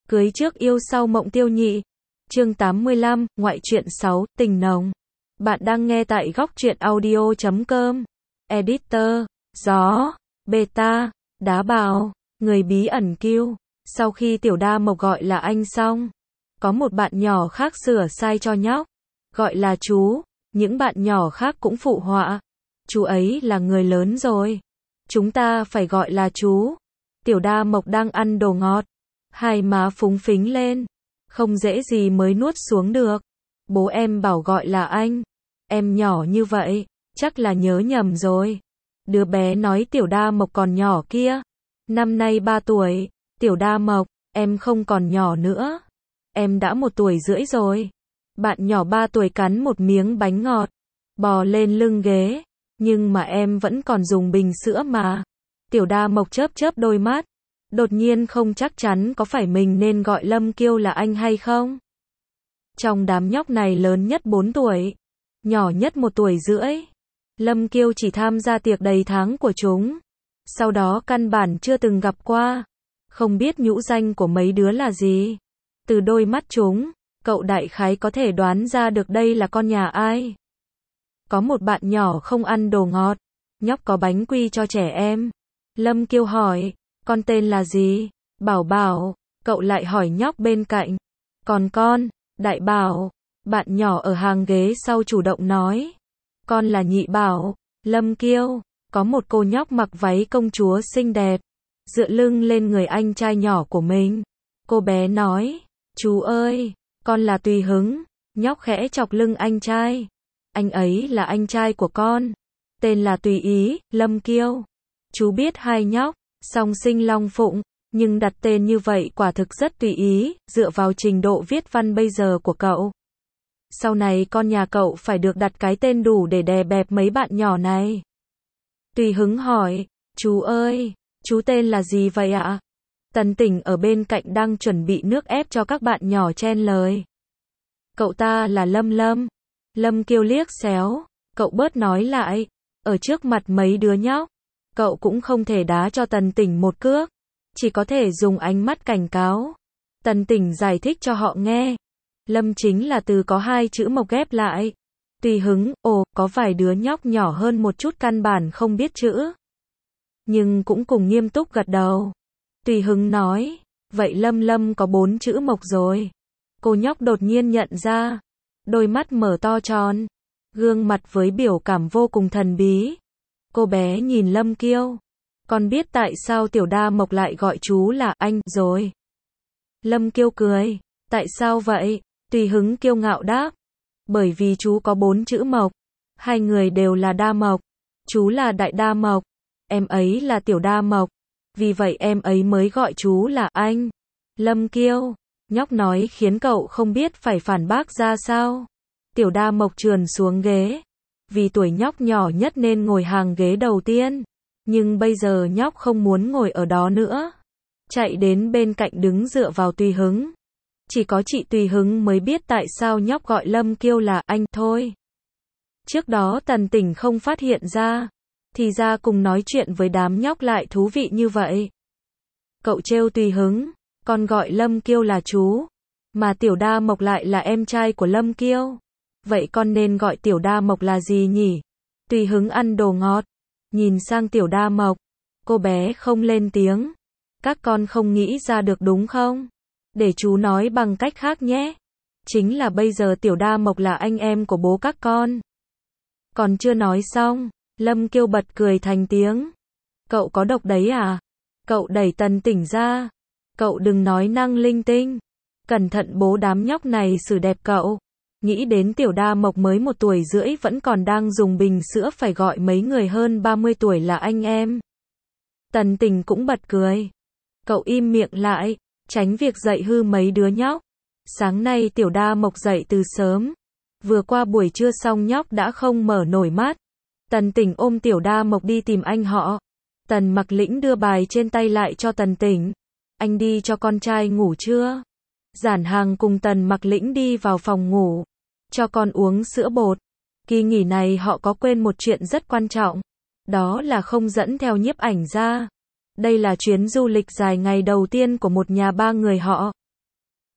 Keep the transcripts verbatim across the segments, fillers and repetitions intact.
Cưới trước yêu sau mộng tiêu nhị. Chương tám mươi lăm, ngoại truyện sáu, tình nồng. Bạn đang nghe tại góc truyện audio chấm com. Editor, gió, beta, đá bào, người bí ẩn kiêu. Sau khi tiểu đa mộc gọi là anh xong, có một bạn nhỏ khác sửa sai cho nhóc, gọi là chú. Những bạn nhỏ khác cũng phụ họa. Chú ấy là người lớn rồi, chúng ta phải gọi là chú. Tiểu đa mộc đang ăn đồ ngọt, hai má phúng phính lên, không dễ gì mới nuốt xuống được. Bố em bảo gọi là anh. Em nhỏ như vậy, chắc là nhớ nhầm rồi. Đứa bé nói tiểu đa mộc còn nhỏ kia. Năm nay ba tuổi, tiểu đa mộc, em không còn nhỏ nữa. Em đã một tuổi rưỡi rồi. Bạn nhỏ ba tuổi cắn một miếng bánh ngọt, bò lên lưng ghế. Nhưng mà em vẫn còn dùng bình sữa mà. Tiểu đa mộc chớp chớp đôi mắt. Đột nhiên không chắc chắn có phải mình nên gọi Lâm Kiêu là anh hay không. Trong đám nhóc này lớn nhất bốn tuổi, nhỏ nhất một tuổi rưỡi. Lâm Kiêu chỉ tham gia tiệc đầy tháng của chúng. Sau đó căn bản chưa từng gặp qua. Không biết nhũ danh của mấy đứa là gì. Từ đôi mắt chúng, cậu đại khái có thể đoán ra được đây là con nhà ai. Có một bạn nhỏ không ăn đồ ngọt. Nhóc có bánh quy cho trẻ em. Lâm Kiêu hỏi, con tên là gì? Bảo Bảo. Cậu lại hỏi nhóc bên cạnh. Còn con? Đại Bảo. Bạn nhỏ ở hàng ghế sau chủ động nói. Con là Nhị Bảo. Lâm Kiêu. Có một cô nhóc mặc váy công chúa xinh đẹp, dựa lưng lên người anh trai nhỏ của mình. Cô bé nói, chú ơi, con là Tùy Hứng. Nhóc khẽ chọc lưng anh trai. Anh ấy là anh trai của con. Tên là Tùy Ý, Lâm Kiêu. Chú biết hai nhóc song sinh long phụng, nhưng đặt tên như vậy quả thực rất tùy ý, dựa vào trình độ viết văn bây giờ của cậu. Sau này con nhà cậu phải được đặt cái tên đủ để đè bẹp mấy bạn nhỏ này. Tùy Hứng hỏi, chú ơi, chú tên là gì vậy ạ? Tần Tỉnh ở bên cạnh đang chuẩn bị nước ép cho các bạn nhỏ chen lời. Cậu ta là Lâm Lâm. Lâm Kiêu liếc xéo, cậu bớt nói lại, ở trước mặt mấy đứa nhóc. Cậu cũng không thể đá cho Tần Tỉnh một cước, chỉ có thể dùng ánh mắt cảnh cáo. Tần Tỉnh giải thích cho họ nghe. Lâm chính là từ có hai chữ mộc ghép lại. Tùy Hứng, ồ, có vài đứa nhóc nhỏ hơn một chút căn bản không biết chữ, nhưng cũng cùng nghiêm túc gật đầu. Tùy Hứng nói, vậy Lâm Lâm có bốn chữ mộc rồi. Cô nhóc đột nhiên nhận ra, đôi mắt mở to tròn, gương mặt với biểu cảm vô cùng thần bí. Cô bé nhìn Lâm Kiêu. Con biết tại sao tiểu đa mộc lại gọi chú là anh rồi. Lâm Kiêu cười. Tại sao vậy? Tùy Hứng kiêu ngạo đáp. Bởi vì chú có bốn chữ mộc. Hai người đều là đa mộc. Chú là đại đa mộc. Em ấy là tiểu đa mộc. Vì vậy em ấy mới gọi chú là anh. Lâm Kiêu. Nhóc nói khiến cậu không biết phải phản bác ra sao. Tiểu đa mộc trườn xuống ghế. Vì tuổi nhóc nhỏ nhất nên ngồi hàng ghế đầu tiên. Nhưng bây giờ nhóc không muốn ngồi ở đó nữa. Chạy đến bên cạnh đứng dựa vào Tùy Hứng. Chỉ có chị Tùy Hứng mới biết tại sao nhóc gọi Lâm Kiêu là anh thôi. Trước đó Tần Tỉnh không phát hiện ra. Thì ra cùng nói chuyện với đám nhóc lại thú vị như vậy. Cậu trêu Tùy Hứng, con gọi Lâm Kiêu là chú, mà tiểu đa mộc lại là em trai của Lâm Kiêu. Vậy con nên gọi tiểu đa mộc là gì nhỉ? Tùy Hứng ăn đồ ngọt, nhìn sang tiểu đa mộc. Cô bé không lên tiếng. Các con không nghĩ ra được đúng không? Để chú nói bằng cách khác nhé. Chính là bây giờ tiểu đa mộc là anh em của bố các con. Còn chưa nói xong, Lâm Kiêu bật cười thành tiếng. Cậu có độc đấy à? Cậu đẩy Tần Tỉnh ra. Cậu đừng nói năng linh tinh. Cẩn thận bố đám nhóc này xử đẹp cậu. Nghĩ đến tiểu đa mộc mới một tuổi rưỡi vẫn còn đang dùng bình sữa phải gọi mấy người hơn ba mươi tuổi là anh em. Tần Tỉnh cũng bật cười. Cậu im miệng lại, tránh việc dạy hư mấy đứa nhóc. Sáng nay tiểu đa mộc dậy từ sớm. Vừa qua buổi trưa xong nhóc đã không mở nổi mắt. Tần Tỉnh ôm tiểu đa mộc đi tìm anh họ. Tần Mặc Lĩnh đưa bài trên tay lại cho Tần Tỉnh. Anh đi cho con trai ngủ chưa? Giản Hàng cùng Tần Mặc Lĩnh đi vào phòng ngủ. Cho con uống sữa bột. Kỳ nghỉ này họ có quên một chuyện rất quan trọng. Đó là không dẫn theo nhiếp ảnh ra. Đây là chuyến du lịch dài ngày đầu tiên của một nhà ba người họ.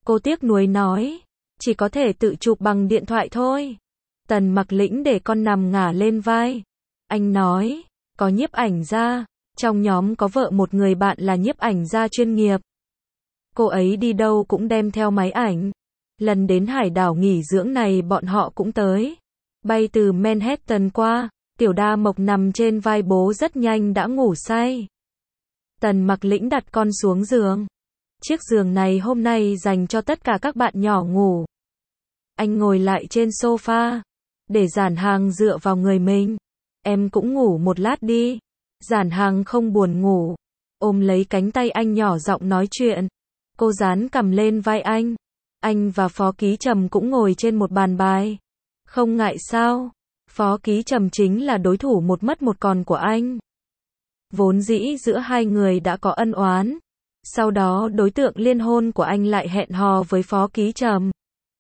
Cô tiếc nuối nói. Chỉ có thể tự chụp bằng điện thoại thôi. Tần Mặc Lĩnh để con nằm ngả lên vai. Anh nói, có nhiếp ảnh gia. Trong nhóm có vợ một người bạn là nhiếp ảnh gia chuyên nghiệp. Cô ấy đi đâu cũng đem theo máy ảnh. Lần đến hải đảo nghỉ dưỡng này bọn họ cũng tới. Bay từ Manhattan qua, Tiểu Đa Mộc nằm trên vai bố rất nhanh đã ngủ say. Tần Mặc Lĩnh đặt con xuống giường. Chiếc giường này hôm nay dành cho tất cả các bạn nhỏ ngủ. Anh ngồi lại trên sofa, để Giản Hàng dựa vào người mình. Em cũng ngủ một lát đi. Giản Hàng không buồn ngủ, ôm lấy cánh tay anh nhỏ giọng nói chuyện. Cô dán cằm lên vai anh. Anh và Phó Ký Trầm cũng ngồi trên một bàn bài. Không ngại sao? Phó Ký Trầm chính là đối thủ một mất một còn của anh. Vốn dĩ giữa hai người đã có ân oán. Sau đó đối tượng liên hôn của anh lại hẹn hò với Phó Ký Trầm.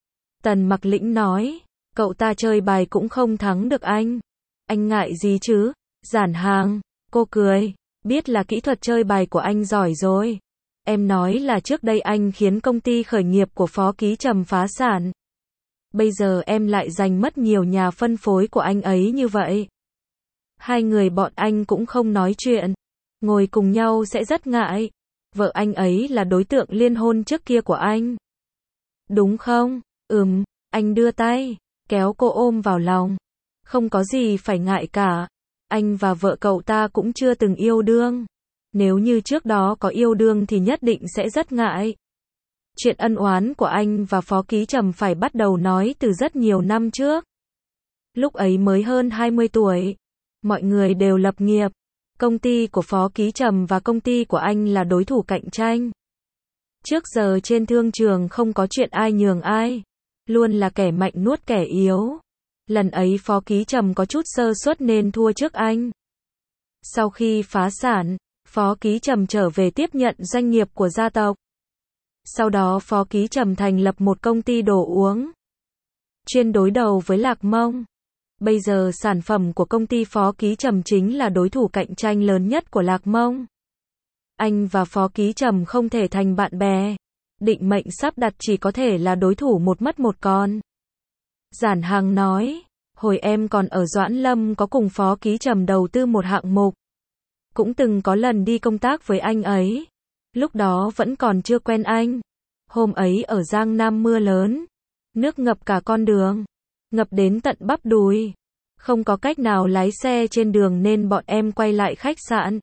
Tần Mặc Lĩnh nói, cậu ta chơi bài cũng không thắng được anh. Anh ngại gì chứ? Giản Hàng, cô cười, biết là kỹ thuật chơi bài của anh giỏi rồi. Em nói là trước đây anh khiến công ty khởi nghiệp của Phó Ký Trầm phá sản. Bây giờ em lại giành mất nhiều nhà phân phối của anh ấy như vậy. Hai người bọn anh cũng không nói chuyện. Ngồi cùng nhau sẽ rất ngại. Vợ anh ấy là đối tượng liên hôn trước kia của anh. Đúng không? Ừm, anh đưa tay, kéo cô ôm vào lòng. Không có gì phải ngại cả. Anh và vợ cậu ta cũng chưa từng yêu đương. Nếu như trước đó có yêu đương thì nhất định sẽ rất ngại. Chuyện ân oán của anh và Phó Ký Trầm phải bắt đầu nói từ rất nhiều năm trước. Lúc ấy mới hơn hai mươi tuổi. Mọi người đều lập nghiệp. Công ty của Phó Ký Trầm và công ty của anh là đối thủ cạnh tranh. Trước giờ trên thương trường không có chuyện ai nhường ai. Luôn là kẻ mạnh nuốt kẻ yếu. Lần ấy Phó Ký Trầm có chút sơ suất nên thua trước anh. Sau khi phá sản, Phó Ký Trầm trở về tiếp nhận doanh nghiệp của gia tộc. Sau đó Phó Ký Trầm thành lập một công ty đồ uống, chuyên đối đầu với Lạc Mông. Bây giờ sản phẩm của công ty Phó Ký Trầm chính là đối thủ cạnh tranh lớn nhất của Lạc Mông. Anh và Phó Ký Trầm không thể thành bạn bè. Định mệnh sắp đặt chỉ có thể là đối thủ một mất một còn. Giản Hàng nói, hồi em còn ở Doãn Lâm có cùng Phó Ký Trầm đầu tư một hạng mục. Cũng từng có lần đi công tác với anh ấy. Lúc đó vẫn còn chưa quen anh. Hôm ấy ở Giang Nam mưa lớn. Nước ngập cả con đường. Ngập đến tận bắp đùi. Không có cách nào lái xe trên đường nên bọn em quay lại khách sạn.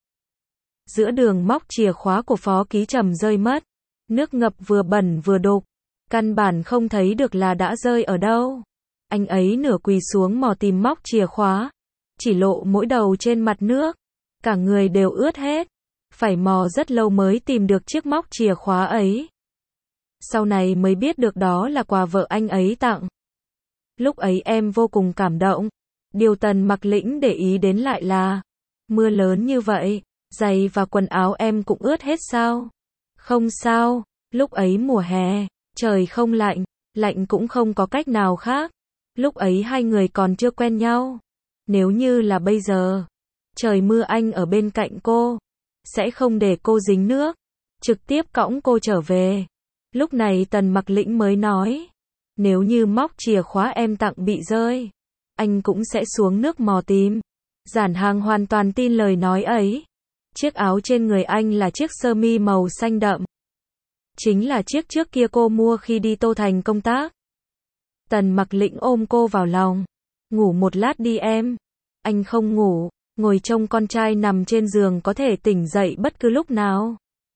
Giữa đường móc chìa khóa của Phó Ký Trầm rơi mất. Nước ngập vừa bẩn vừa đục. Căn bản không thấy được là đã rơi ở đâu. Anh ấy nửa quỳ xuống mò tìm móc chìa khóa. Chỉ lộ mỗi đầu trên mặt nước. Cả người đều ướt hết. Phải mò rất lâu mới tìm được chiếc móc chìa khóa ấy. Sau này mới biết được đó là quà vợ anh ấy tặng. Lúc ấy em vô cùng cảm động. Điều Tần Mặc Lĩnh để ý đến lại là mưa lớn như vậy, giày và quần áo em cũng ướt hết sao? Không sao, lúc ấy mùa hè, trời không lạnh, lạnh cũng không có cách nào khác. Lúc ấy hai người còn chưa quen nhau. Nếu như là bây giờ, trời mưa anh ở bên cạnh cô, sẽ không để cô dính nước, trực tiếp cõng cô trở về. Lúc này Tần Mặc Lĩnh mới nói, nếu như móc chìa khóa em tặng bị rơi, anh cũng sẽ xuống nước mò tìm. Giản Hàng hoàn toàn tin lời nói ấy. Chiếc áo trên người anh là chiếc sơ mi màu xanh đậm. Chính là chiếc trước kia cô mua khi đi Tô Thành công tác. Tần Mặc Lĩnh ôm cô vào lòng. Ngủ một lát đi em. Anh không ngủ, ngồi trông con trai nằm trên giường có thể tỉnh dậy bất cứ lúc nào.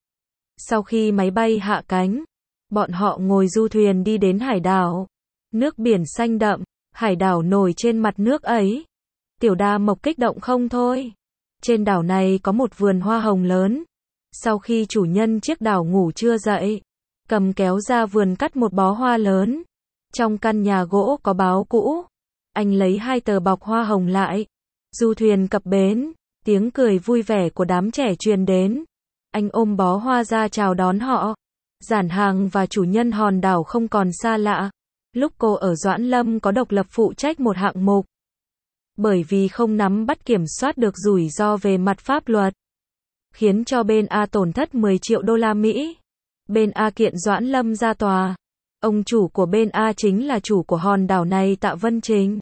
Sau khi máy bay hạ cánh, bọn họ ngồi du thuyền đi đến hải đảo. Nước biển xanh đậm, hải đảo nổi trên mặt nước ấy. Tiểu Đa Mộc kích động không thôi. Trên đảo này có một vườn hoa hồng lớn. Sau khi chủ nhân chiếc đảo ngủ trưa dậy, cầm kéo ra vườn cắt một bó hoa lớn. Trong căn nhà gỗ có báo cũ. Anh lấy hai tờ bọc hoa hồng lại. Du thuyền cập bến, tiếng cười vui vẻ của đám trẻ truyền đến. Anh ôm bó hoa ra chào đón họ. Giản Hàng và chủ nhân hòn đảo không còn xa lạ. Lúc cô ở Doãn Lâm có độc lập phụ trách một hạng mục. Bởi vì không nắm bắt kiểm soát được rủi ro về mặt pháp luật, khiến cho bên A tổn thất mười triệu đô la Mỹ. Bên A kiện Doãn Lâm ra tòa. Ông chủ của bên A chính là chủ của hòn đảo này Tạ Vân Trình.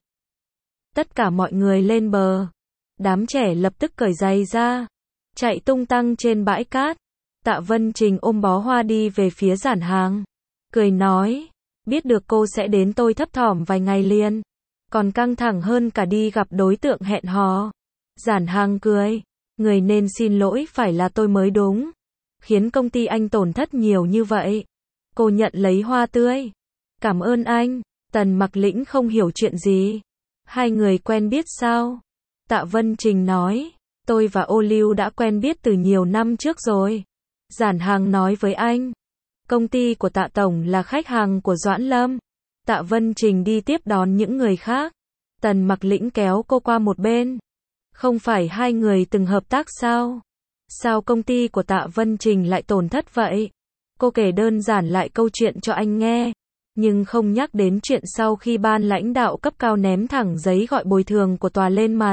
Tất cả mọi người lên bờ. Đám trẻ lập tức cởi giày ra. Chạy tung tăng trên bãi cát. Tạ Vân Trình ôm bó hoa đi về phía Giản Hàng. Cười nói. Biết được cô sẽ đến tôi thấp thỏm vài ngày liền. Còn căng thẳng hơn cả đi gặp đối tượng hẹn hò. Giản Hàng cười. Người nên xin lỗi phải là tôi mới đúng. Khiến công ty anh tổn thất nhiều như vậy. Cô nhận lấy hoa tươi. Cảm ơn anh. Tần Mặc Lĩnh không hiểu chuyện gì. Hai người quen biết sao? Tạ Vân Trình nói. Tôi và Ô Lưu đã quen biết từ nhiều năm trước rồi. Giản Hàng nói với anh. Công ty của Tạ Tổng là khách hàng của Doãn Lâm. Tạ Vân Trình đi tiếp đón những người khác. Tần Mặc Lĩnh kéo cô qua một bên. Không phải hai người từng hợp tác sao? Sao công ty của Tạ Vân Trình lại tổn thất vậy? Cô kể đơn giản lại câu chuyện cho anh nghe. Nhưng không nhắc đến chuyện sau khi ban lãnh đạo cấp cao ném thẳng giấy gọi bồi thường của tòa lên mặt.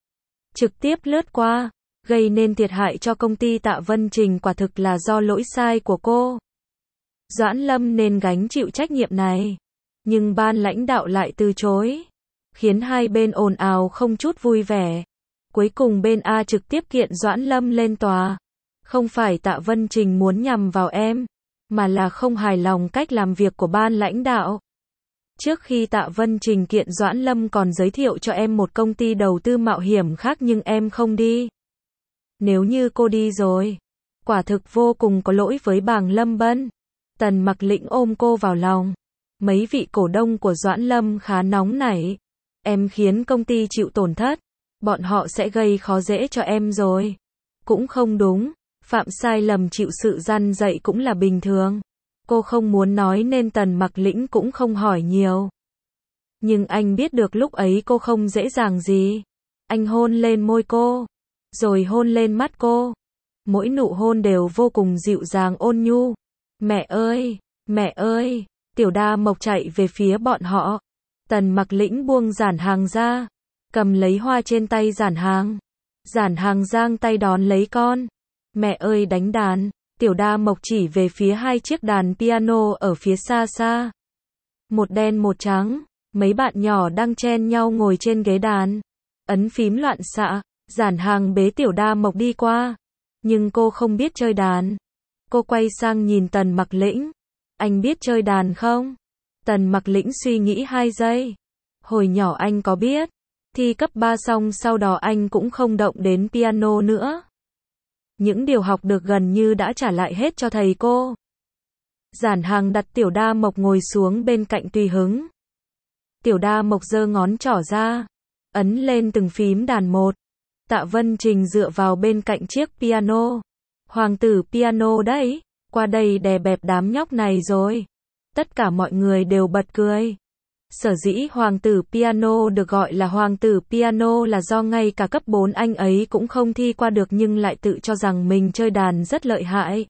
Trực tiếp lướt qua. Gây nên thiệt hại cho công ty Tạ Vân Trình quả thực là do lỗi sai của cô. Doãn Lâm nên gánh chịu trách nhiệm này. Nhưng ban lãnh đạo lại từ chối. Khiến hai bên ồn ào không chút vui vẻ. Cuối cùng bên A trực tiếp kiện Doãn Lâm lên tòa. Không phải Tạ Vân Trình muốn nhằm vào em, mà là không hài lòng cách làm việc của ban lãnh đạo. Trước khi Tạ Vân Trình kiện Doãn Lâm còn giới thiệu cho em một công ty đầu tư mạo hiểm khác nhưng em không đi. Nếu như cô đi rồi, quả thực vô cùng có lỗi với bàng Lâm Bân. Tần Mặc Lĩnh ôm cô vào lòng. Mấy vị cổ đông của Doãn Lâm khá nóng nảy. Em khiến công ty chịu tổn thất. Bọn họ sẽ gây khó dễ cho em rồi. Cũng không đúng. Phạm sai lầm chịu sự răn dạy cũng là bình thường. Cô không muốn nói nên Tần Mặc Lĩnh cũng không hỏi nhiều. Nhưng anh biết được lúc ấy cô không dễ dàng gì. Anh hôn lên môi cô. Rồi hôn lên mắt cô. Mỗi nụ hôn đều vô cùng dịu dàng ôn nhu. Mẹ ơi, mẹ ơi. Tiểu Đa Mộc chạy về phía bọn họ. Tần Mặc Lĩnh buông Giản Hàng ra. Cầm lấy hoa trên tay Giản Hàng. Giản Hàng giang tay đón lấy con. Mẹ ơi đánh đàn. Tiểu Đa Mộc chỉ về phía hai chiếc đàn piano ở phía xa xa. Một đen một trắng. Mấy bạn nhỏ đang chen nhau ngồi trên ghế đàn. Ấn phím loạn xạ. Giản Hàng bế Tiểu Đa Mộc đi qua. Nhưng cô không biết chơi đàn. Cô quay sang nhìn Tần Mặc Lĩnh. Anh biết chơi đàn không? Tần Mặc Lĩnh suy nghĩ hai giây. Hồi nhỏ anh có biết. Thi cấp ba xong sau đó anh cũng không động đến piano nữa. Những điều học được gần như đã trả lại hết cho thầy cô. Giản Hàng đặt Tiểu Đa Mộc ngồi xuống bên cạnh tùy hứng. Tiểu Đa Mộc giơ ngón trỏ ra. Ấn lên từng phím đàn một. Tạ Vân Trình dựa vào bên cạnh chiếc piano. Hoàng tử piano đấy. Qua đây đè bẹp đám nhóc này rồi. Tất cả mọi người đều bật cười. Sở dĩ hoàng tử piano được gọi là hoàng tử piano là do ngay cả cấp bốn anh ấy cũng không thi qua được nhưng lại tự cho rằng mình chơi đàn rất lợi hại.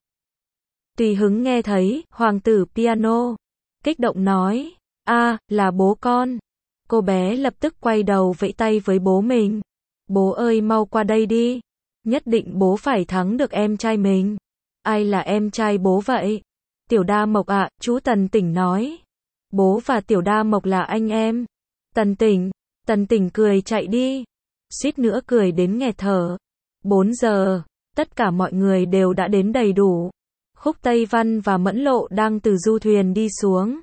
Tùy hứng nghe thấy, hoàng tử piano. Kích động nói, a là bố con. Cô bé lập tức quay đầu vẫy tay với bố mình. Bố ơi mau qua đây đi. Nhất định bố phải thắng được em trai mình. Ai là em trai bố vậy? Tiểu Đa Mộc ạ, chú Tần Tỉnh nói. Bố và Tiểu Đa Mộc là anh em. Tần Tỉnh, Tần Tỉnh cười chạy đi. Suýt nữa cười đến nghẹt thở. bốn giờ, tất cả mọi người đều đã đến đầy đủ. Khúc Tây Văn và Mẫn Lộ đang từ du thuyền đi xuống.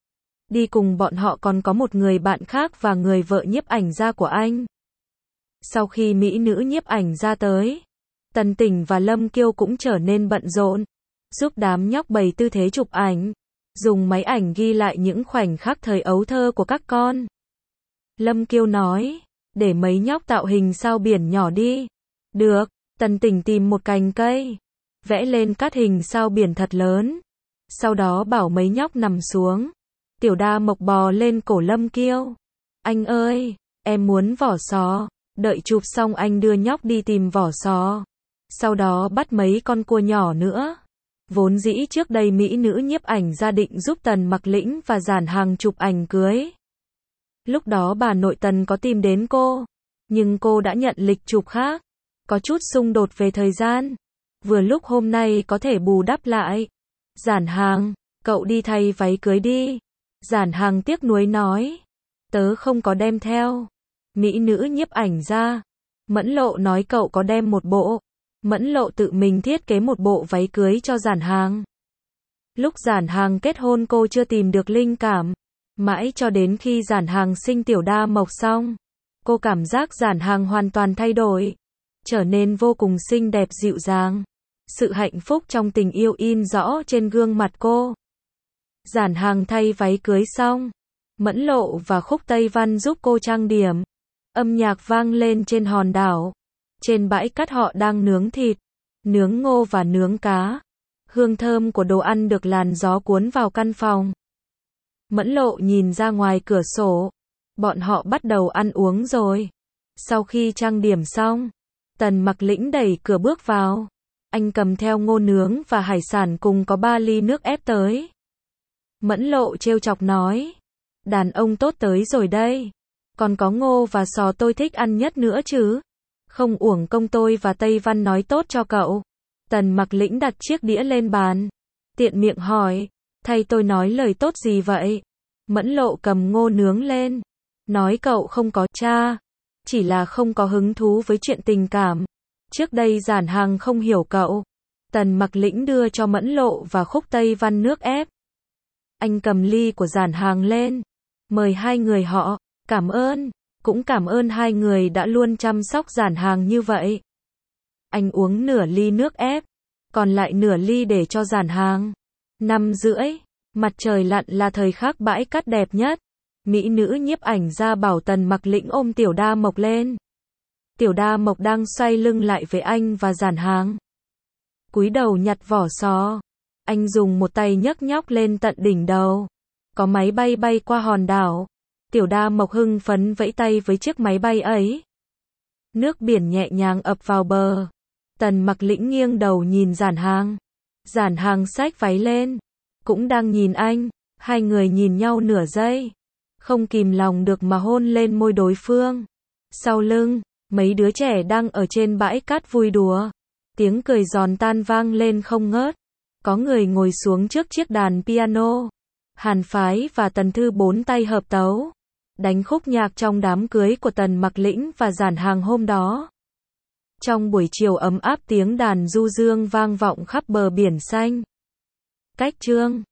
Đi cùng bọn họ còn có một người bạn khác và người vợ nhiếp ảnh gia của anh. Sau khi mỹ nữ nhiếp ảnh gia tới, Tần Tỉnh và Lâm Kiêu cũng trở nên bận rộn, giúp đám nhóc bày tư thế chụp ảnh, dùng máy ảnh ghi lại những khoảnh khắc thời ấu thơ của các con. Lâm Kiêu nói, để mấy nhóc tạo hình sao biển nhỏ đi. Được, Tần Tỉnh tìm một cành cây, vẽ lên cát hình sao biển thật lớn. Sau đó bảo mấy nhóc nằm xuống. Tiểu Đa Mộc bò lên cổ Lâm Kiêu. Anh ơi, em muốn vỏ sò. Đợi chụp xong anh đưa nhóc đi tìm vỏ sò. Sau đó bắt mấy con cua nhỏ nữa. Vốn dĩ trước đây mỹ nữ nhiếp ảnh gia định giúp Tần Mặc Lĩnh và Giản Hàng chụp ảnh cưới. Lúc đó bà nội Tần có tìm đến cô, nhưng cô đã nhận lịch chụp khác. Có chút xung đột về thời gian. Vừa lúc hôm nay có thể bù đắp lại. Giản Hàng, cậu đi thay váy cưới đi. Giản Hàng tiếc nuối nói. Tớ không có đem theo. Mỹ nữ nhiếp ảnh ra. Mẫn Lộ nói cậu có đem một bộ. Mẫn Lộ tự mình thiết kế một bộ váy cưới cho Giản Hàng. Lúc Giản Hàng kết hôn cô chưa tìm được linh cảm. Mãi cho đến khi Giản Hàng sinh Tiểu Đa Mộc xong, cô cảm giác Giản Hàng hoàn toàn thay đổi, trở nên vô cùng xinh đẹp dịu dàng. Sự hạnh phúc trong tình yêu in rõ trên gương mặt cô. Giản Hàng thay váy cưới xong, Mẫn Lộ và Khúc Tây Văn giúp cô trang điểm. Âm nhạc vang lên trên hòn đảo. Trên bãi cát họ đang nướng thịt, nướng ngô và nướng cá. Hương thơm của đồ ăn được làn gió cuốn vào căn phòng. Mẫn Lộ nhìn ra ngoài cửa sổ. Bọn họ bắt đầu ăn uống rồi. Sau khi trang điểm xong, Tần Mặc Lĩnh đẩy cửa bước vào. Anh cầm theo ngô nướng và hải sản cùng có ba ly nước ép tới. Mẫn Lộ trêu chọc nói. Đàn ông tốt tới rồi đây. Còn có ngô và sò tôi thích ăn nhất nữa chứ. Không uổng công tôi và Tây Văn nói tốt cho cậu. Tần Mặc Lĩnh đặt chiếc đĩa lên bàn. Tiện miệng hỏi. Thay tôi nói lời tốt gì vậy? Mẫn Lộ cầm ngô nướng lên. Nói cậu không có cha. Chỉ là không có hứng thú với chuyện tình cảm. Trước đây Giản Hàng không hiểu cậu. Tần Mặc Lĩnh đưa cho Mẫn Lộ và Khúc Tây Văn nước ép. Anh cầm ly của Giản Hàng lên. Mời hai người họ. Cảm ơn. Cũng cảm ơn hai người đã luôn chăm sóc Giản Hàng như vậy. Anh uống nửa ly nước ép. Còn lại nửa ly để cho Giản Hàng. Năm rưỡi. Mặt trời lặn là thời khắc bãi cát đẹp nhất. Mỹ nữ nhiếp ảnh ra bảo Tần Mặc Lĩnh ôm Tiểu Đa Mộc lên. Tiểu Đa Mộc đang xoay lưng lại với anh và Giản Hàng. Cúi đầu nhặt vỏ sò. Anh dùng một tay nhấc nhóc lên tận đỉnh đầu. Có máy bay bay qua hòn đảo. Tiểu Đa Mộc hưng phấn vẫy tay với chiếc máy bay ấy. Nước biển nhẹ nhàng ập vào bờ. Tần Mặc Lĩnh nghiêng đầu nhìn Giản Hàng. Giản Hàng xách váy lên. Cũng đang nhìn anh. Hai người nhìn nhau nửa giây. Không kìm lòng được mà hôn lên môi đối phương. Sau lưng, mấy đứa trẻ đang ở trên bãi cát vui đùa. Tiếng cười giòn tan vang lên không ngớt. Có người ngồi xuống trước chiếc đàn piano. Hàn Phái và Tần Thư bốn tay hợp tấu. Đánh khúc nhạc trong đám cưới của Tần Mặc Lĩnh và Giản Hàng hôm đó. Trong buổi chiều ấm áp tiếng đàn du dương vang vọng khắp bờ biển xanh. Cách chương